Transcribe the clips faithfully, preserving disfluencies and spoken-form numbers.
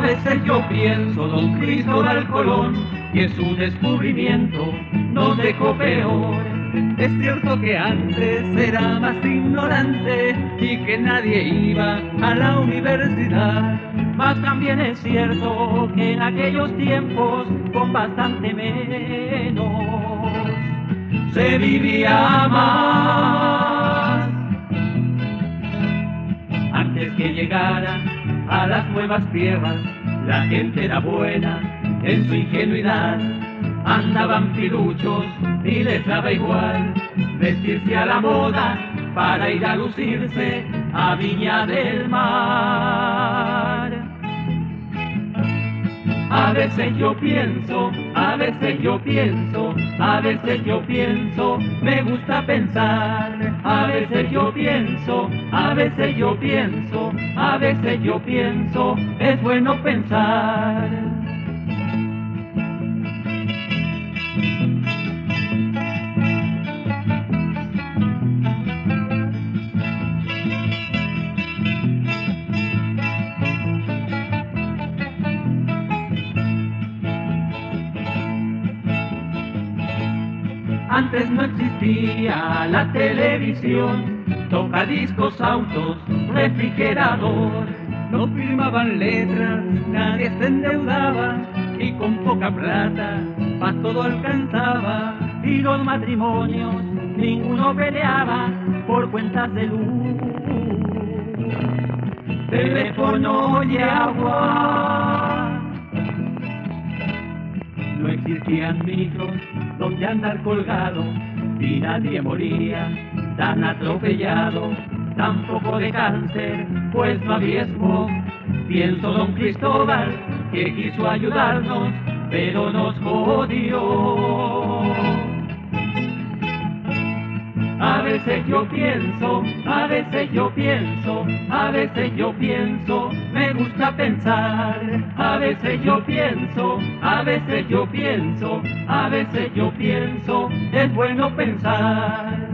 veces yo pienso, don Cristóbal Colón, que su descubrimiento nos dejó peor. Es cierto que antes era más ignorante y que nadie iba a la universidad. Mas también es cierto que en aquellos tiempos, con bastante menos, se vivía más. Antes que llegara a las nuevas tierras, la gente era buena en su ingenuidad. Andaban piluchos y les daba igual vestirse a la moda para ir a lucirse a Viña del Mar. A veces yo pienso, a veces yo pienso, a veces yo pienso, me gusta pensar. A veces yo pienso, a veces yo pienso, a veces yo pienso, es bueno pensar. Antes no existía la televisión, tocadiscos, autos, refrigerador. No firmaban letras, nadie se endeudaba y con poca plata pa' todo alcanzaba. Y los matrimonios, ninguno peleaba por cuentas de luz, teléfono y agua. No existían micros donde andar colgado y nadie moría tan atropellado, tampoco de cáncer, pues no había smog. Pienso, don Cristóbal, que quiso ayudarnos, pero nos jodió. A veces yo pienso, a veces yo pienso, a veces yo pienso, me gusta pensar. A veces yo pienso, a veces yo pienso, a veces yo pienso, es bueno pensar.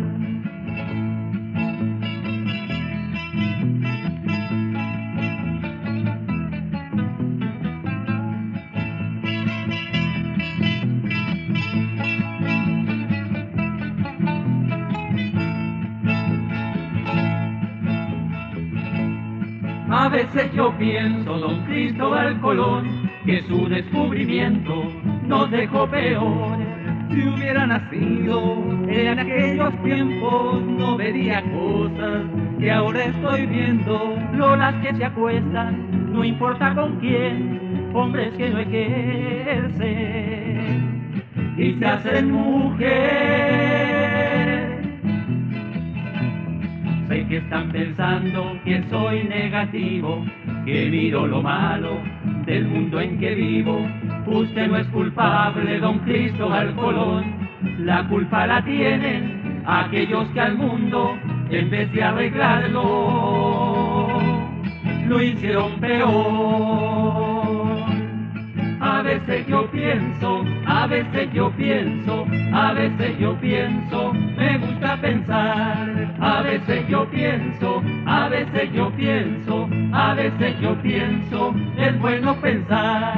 A veces yo pienso, don Cristóbal Colón, que su descubrimiento nos dejó peor. Si hubiera nacido en aquellos tiempos, no vería cosas que ahora estoy viendo. Lolas que se acuestan, no importa con quién, hombres que no ejercen y se hacen mujer. Sé que están pensando que soy negativo, que miro lo malo del mundo en que vivo. Usted no es culpable, don Cristóbal Colón, la culpa la tienen aquellos que al mundo, en vez de arreglarlo, lo hicieron peor. A veces yo pienso, a veces yo pienso, a veces yo pienso, me gusta pensar. A veces yo pienso, a veces yo pienso, a veces yo pienso, es bueno pensar.